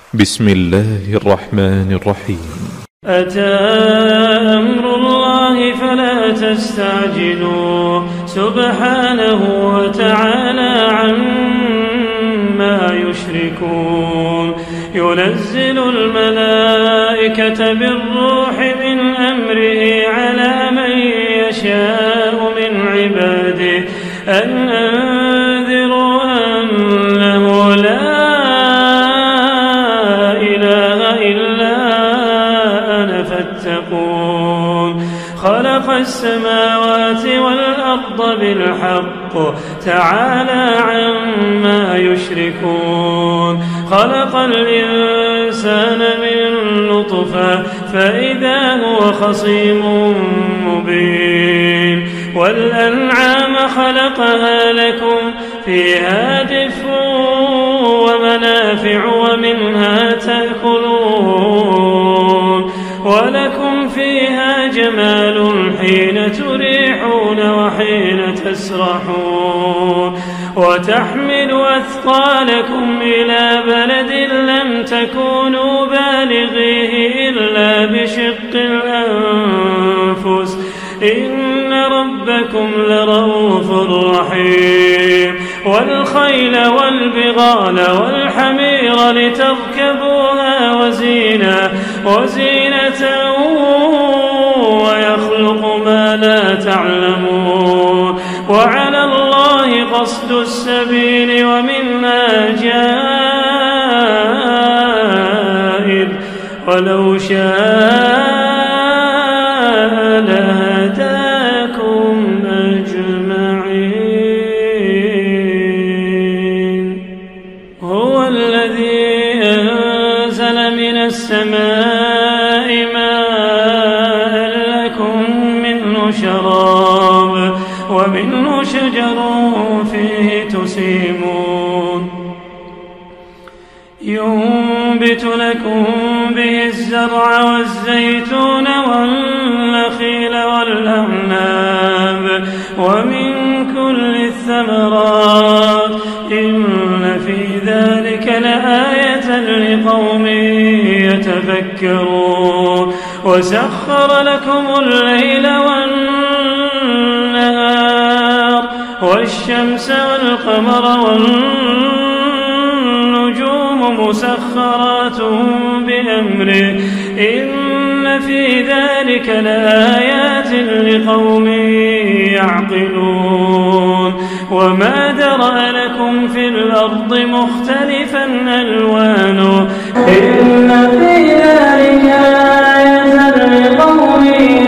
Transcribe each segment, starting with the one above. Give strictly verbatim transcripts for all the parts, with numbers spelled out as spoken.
بسم الله الرحمن الرحيم. أتى أمر الله فلا تستعجلوا سبحانه وتعالى عما يشركون. ينزل الملائكة بالروح من أمره على من يشاء من عباده أن أنذروا أنه لا خلق السماوات والأرض بالحق تعالى عما يشركون. خلق الإنسان من نطفة فإذا هو خصيم مبين. والأنعام خلقها لكم فيها دفء ومنافع ومنها تأكلون ولكم فيها جمال حين تريحون وحين تسرحون. وتحمل أثقالكم إلى بلد لم تكونوا بالغيه إلا بشق الأنفس إن ربكم لرؤوف رحيم. والخيل والبغال والحمير لتركبوها وزينة وزينة ويخلق ما لا تعلمون. وعلى الله قصد السبيل ومنها جائر ولو شاء لهداكم أجمعين. هو الذي أنزل من السماء ماء لكم منه شراب ومنه شجر فيه تسيمون ينبت لكم به الزرع والزيتون والنخيل والأعناب ومن كل الثمرات إن في ذلك لآية لقوم يتفكرون. وسخر لكم الليل والنهار والشمس والقمر والنجوم مسخرات بأمره إن في ذلك لآيات لقوم يعقلون. وما ذرأ لكم في الأرض مختلفا ألوانه إن في ذلك لآيات لقوم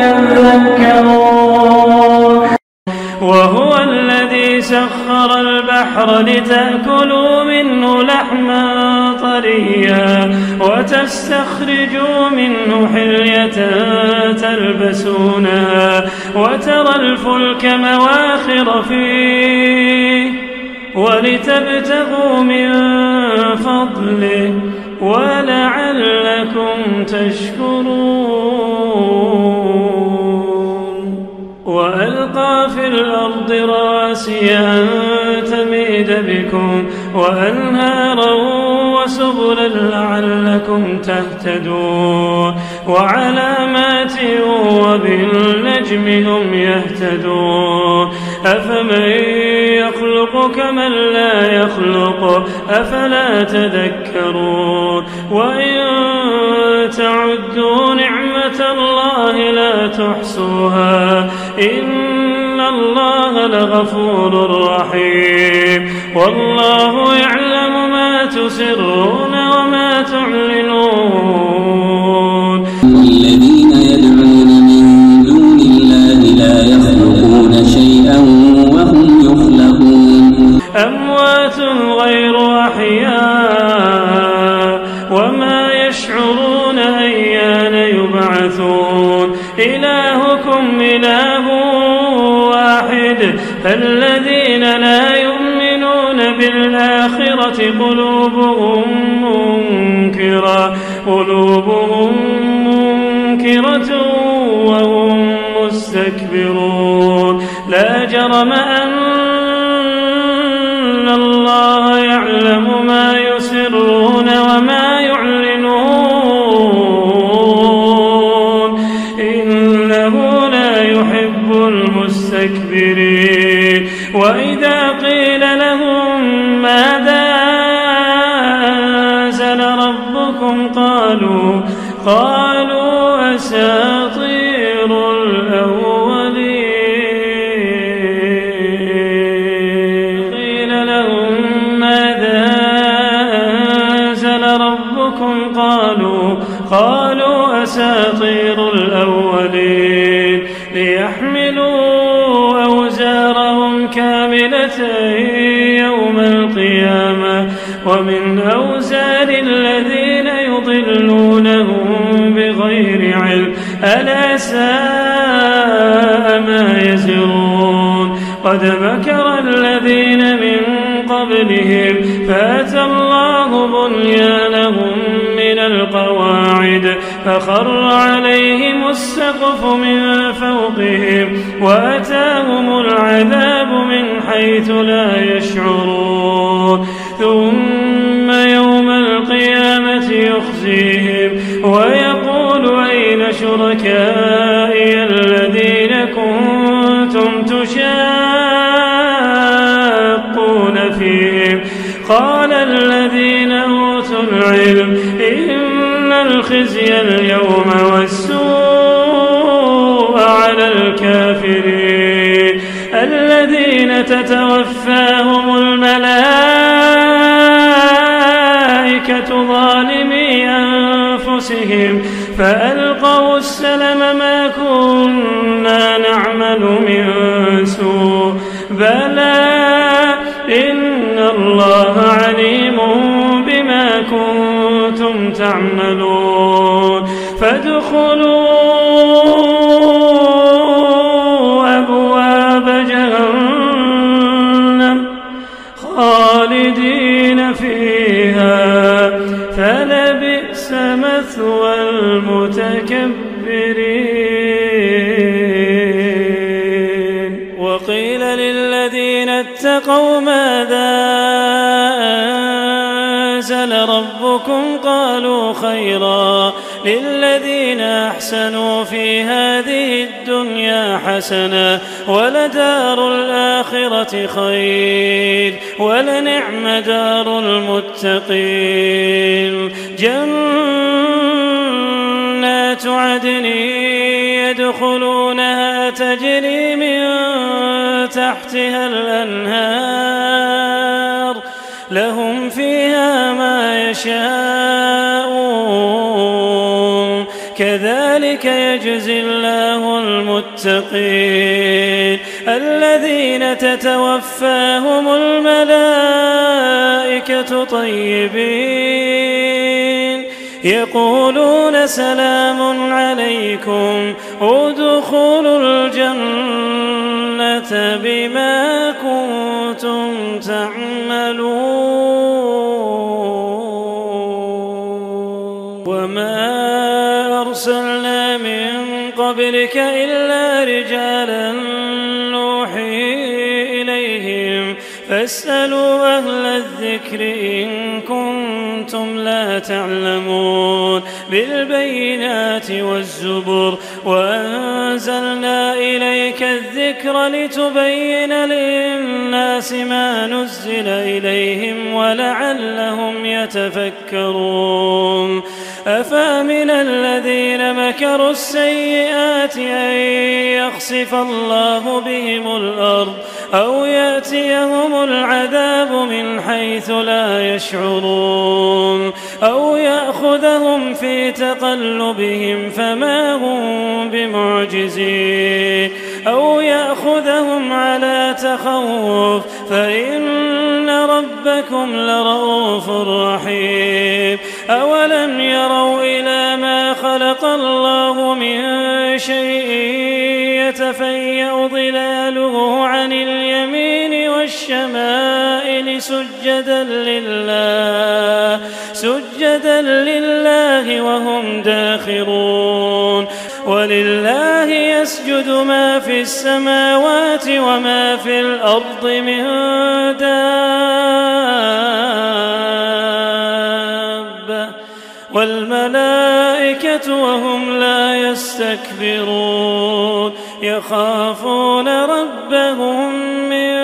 يذكرون. وهو الذي سخر البحر لتأكلوا منه لحما طريا وتستخرجوا منه حلية تلبسونها وترى الفلك مواخر فيه ولتبتغوا من فضله ولعلكم تشكرون. وألقى في الأرض رواسي أن تميد بكم وأنهارا وسبلا لعلكم تهتدون. وعلامات وبالنجم هم يهتدون. أفمن يخلق كمن لا يخلق أفلا تذكرون. وإن تعدوا نعمة الله لا تحصوها إن الله لغفور رحيم. والله يعلم ما تسرون وما تعلنون. الذين يدعون من دون الله لا يخلقون شيئا وهم يخلقون. أموات غير أحياء وما يشعرون أيان يبعثون. إلهكم إله واحد فالذين لا يؤمنون بالآخرة قلوبهم منكرة قلوبهم منكرة وهم مستكبرون. لا جرم أن الله يعلم ما يسرون وما يعلمون ربكم قالوا قالوا أساطير الأولين قيل لهم ماذا أنزل ربكم قالوا قالوا أساطير الأولين ليحملوا أوزارهم كاملة يوم القيامة ومن أوزار الذين يضلونهم بغير علم ألا ساء ما يزرون قد مكر الذين من قبلهم فأتى الله بنيانهم من القواعد فخر عليهم السقف من فوقهم وأتاهم العذاب من حيث لا يشعرون ثم يوم القيامة يخزيهم ويقول أين شركائي الذين كنتم تشاقون فيهم قال الذين أوتوا العلم إن الخزي اليوم والسوء على الكافرين الذين تتوفاهم الملائكة ظالمي أنفسهم فألقوا السلم ما كنا نعمل من سوء بلى إن الله عليم بما كنتم تعملون فادخلوا أبواب جهنم خالدين فيها فلبئس مثوى المتكبرين وقيل للذين اتقوا ماذا أنزل ربكم قالوا خيرا للذين أحسنوا في هذه الدنيا حسنة ولدار الآخرة خير ولنعم دار المتقين جنات عدن يدخلونها تجري من تحتها الأنهار لهم فيها ما يشاءون كذلك يجزي الله المتقين الذين تتوفاهم الملائكة طيبين يقولون سلام عليكم ادخلوا الجنة بما كنتم تعملون وما أرسلنا من قبلك إلا رجالا نوحي إليهم فاسألوا أهل الذكر إن كنتم لا تعلمون بالبينات والزبر وأنزلنا إليك الذكر لتبين للناس ما نزل إليهم ولعلهم يتفكرون أفامن الذين مكروا السيئات أن يخسف الله بهم الأرض أو يأتيهم العذاب من حيث لا يشعرون أو يأخذهم في تقلبهم فما هم بمعجزين أو يأخذهم على تخوف فإن ربكم لرؤوف رحيم أولم يروا إلى ما خلق الله من شيء يتفيأ ظلاله عن اليمين والشمائل سجدا لله سجدا لله وهم داخرون ولله يسجد ما في السماوات وما في الأرض من دابة والملائكة وهم لا يستكبرون يخافون ربهم من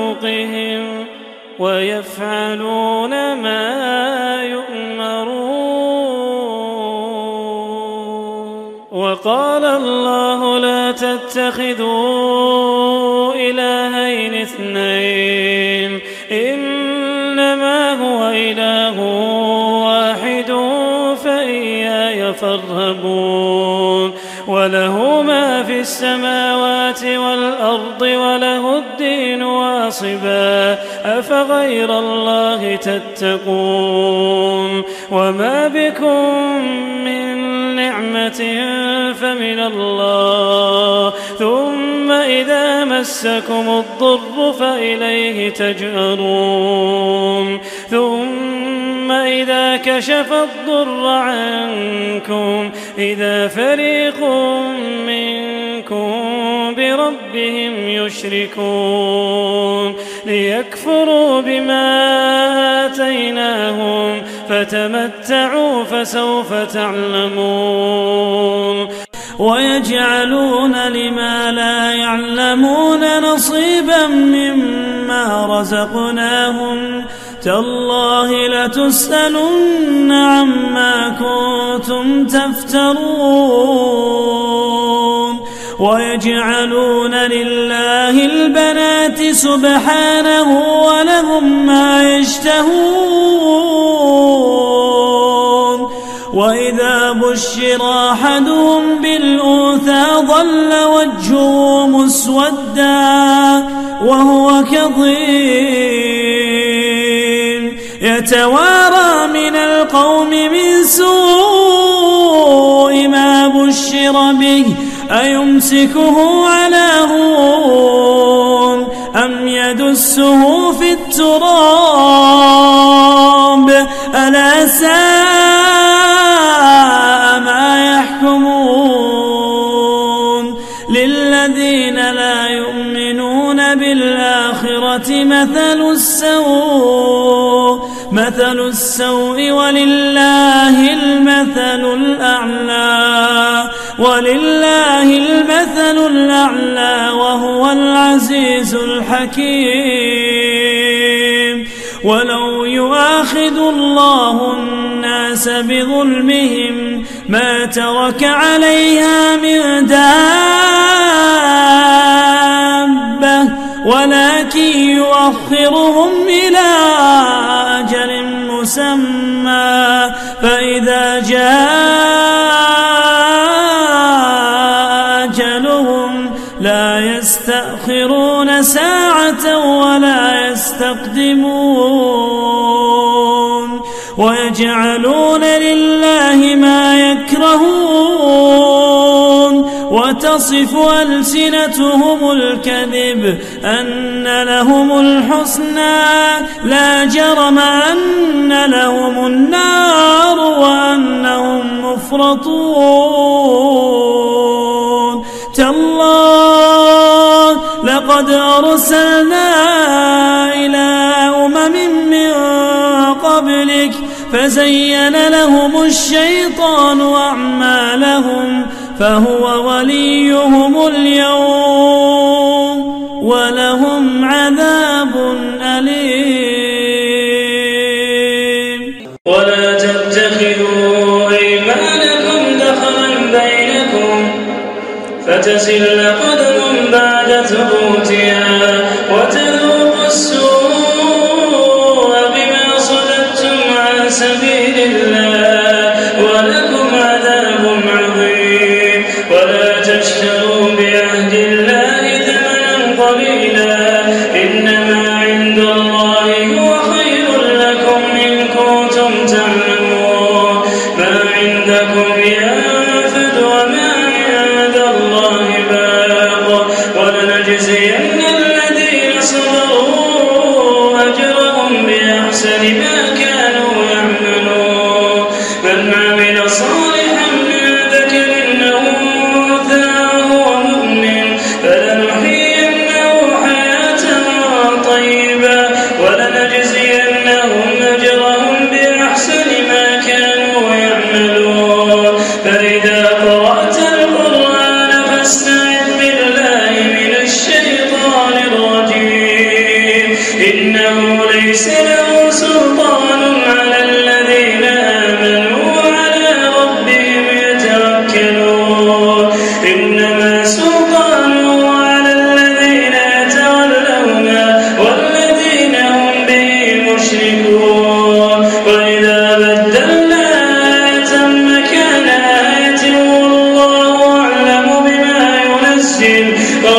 فوقهم ويفعلون ما يؤمرون وقال الله لا تتخذوا إلهين اثنين إنما هو إله واحد فإياي فارهبون وله ما في السماوات والأرض وله الدين واصبا أفغير الله تتقون وما بكم من نعمة فمن الله ثم إذا مسكم الضر فإليه تجأرون ثم إذا كشف الضر عنكم إذا فريق منكم بربهم يشركون ليكفروا بما آتيناهم فتمتعوا فسوف تعلمون ويجعلون لما لا يعلمون نصيبا مما رزقناهم تالله لتسألن عما كنتم تفترون ويجعلون لله البنات سبحانه ولهم ما يشتهون وإذا بشر أحدهم بالأنثى ظل وجهه مسودا وهو كظيم يتوارى من القوم من سوء ما بشر به أيمسكه على هون أم يدسه في التراب ألا ساء ما يحكمون للذين لا يؤمنون بالآخرة مثل السوء مثل السوء ولله المثل الأعلى ولله المثل الأعلى وهو العزيز الحكيم ولو يؤاخذ الله الناس بظلمهم ما ترك عليها من دابة ولكن يؤخرهم إلى أجل مسمى فإذا جاء أجلهم لا يستأخرون ساعة ولا يستقدمون ويجعلون لله ما يكرهون وتصف ألسنتهم الكذب أن لهم الحسنى لا جرم أن لهم النار وأنهم مفرطون تالله لقد أرسلنا إلى أمم من قبلك فزين لهم الشيطان أعمالهم فهو وليهم اليوم ولهم عذاب أليم ولا تتخذوا أيمانكم دخلا بينكم فتزل قدم بعد ثبوتها وتذوقوا السوء بما صددتم عن سبيل الله ولكم عذاب عظيم ولا تشتروا بعهد الله ثمنا قليلا إنما عند الله هو خير لكم إن كنتم تعلمون ما عندكم ينفد وما عند الله باق ولنجزين الذين صبروا أجرهم بأحسن ما كانوا يعملون من عمل صالحا من ذكر أو أنثى وهو مؤمن فلنحيينه حياة طيبة ولنجزينهم أجرهم بأحسن ما كانوا يعملون وإذا بدلنا آية مكان آية والله أعلم بما ينزل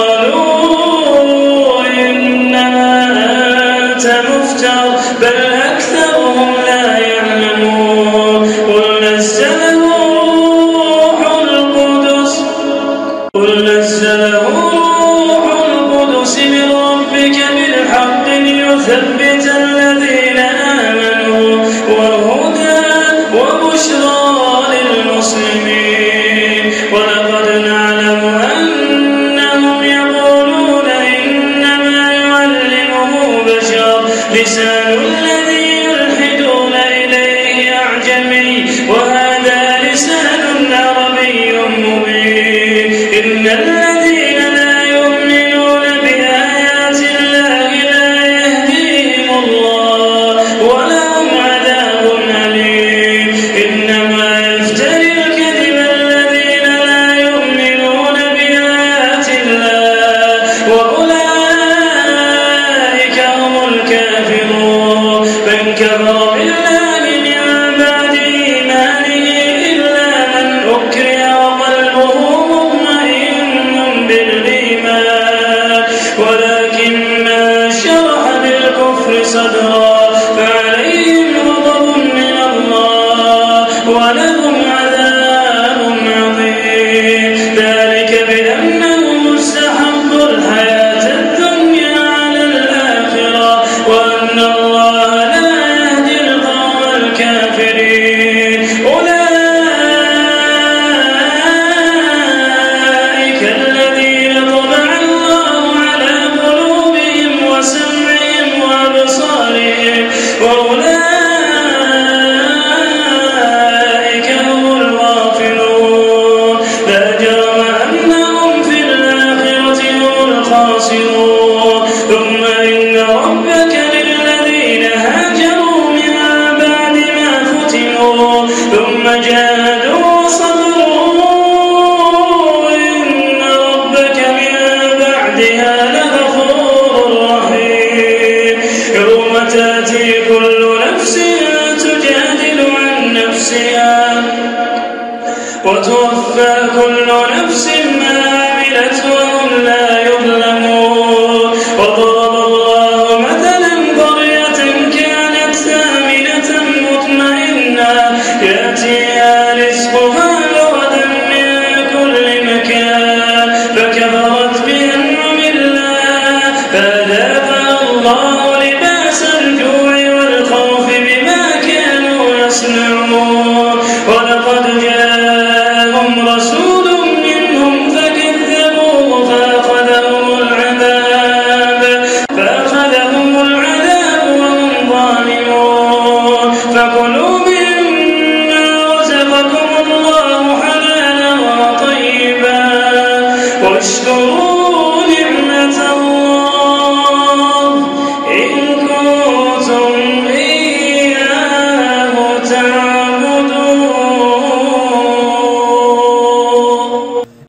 قالوا إنما أنت مفتر بل أكثرهم لا يعلمون قل نزله روح القدس قل نزله روح القدس من ربك بالحق ليثبت الذين آمنوا وهدى وبشرى للمسلمين ولقد نعلم أنهم يقولون إنما يعلمه بشر لسان الذي يلحدون إليه أعجمي وهذا لسان عربي مبين إن الذين لا يؤمنون بآيات الله لا يهديهم الله ولهم عذاب أليم إنما يفتري الكذب الذين لا يؤمنون بآيات الله وأولئك هم الكافرون من كفر بالله من بعد إيمانه إلا من أكره وقلبه مطمئن بالإيمان ولكن من شرح بالكفر صدرا فعليهم غضب من الله ولهم عذاب عظيم ذلك بأنهم استحبوا الحياة الدنيا على الآخرة وأن الله لا يهدي القوم الكافرين أولئك الذين طبع الله على قلوبهم وسمعهم وأبصارهم وأولئك هم الغافلون لا جرم أنهم في الآخرة هم الخاسرون ثم إن ربك للذين هاجروا من بعد ما فتنوا ثم جاهدوا وصبروا إن ربك من بعدها لغفور رحيم يوم تأتي كل نفس تجادل عن نفسها وتوفى كل نفس ما عملت وهم لا يظلمون وضرب الله مثلا قرية كانت آمنة مطمئنة يأتيها رزقها رغدا من كل مكان فكفرت بأنعم الله فأذاقها الله لباس الجوع والخوف بما كانوا يصنعون ولقد جاءهم رسول منهم فكذبوه فأخذهم العذاب فأخذهم العذاب وهم ظالمون فكلوا مما رزقكم الله حلالا وطيبا واشكروا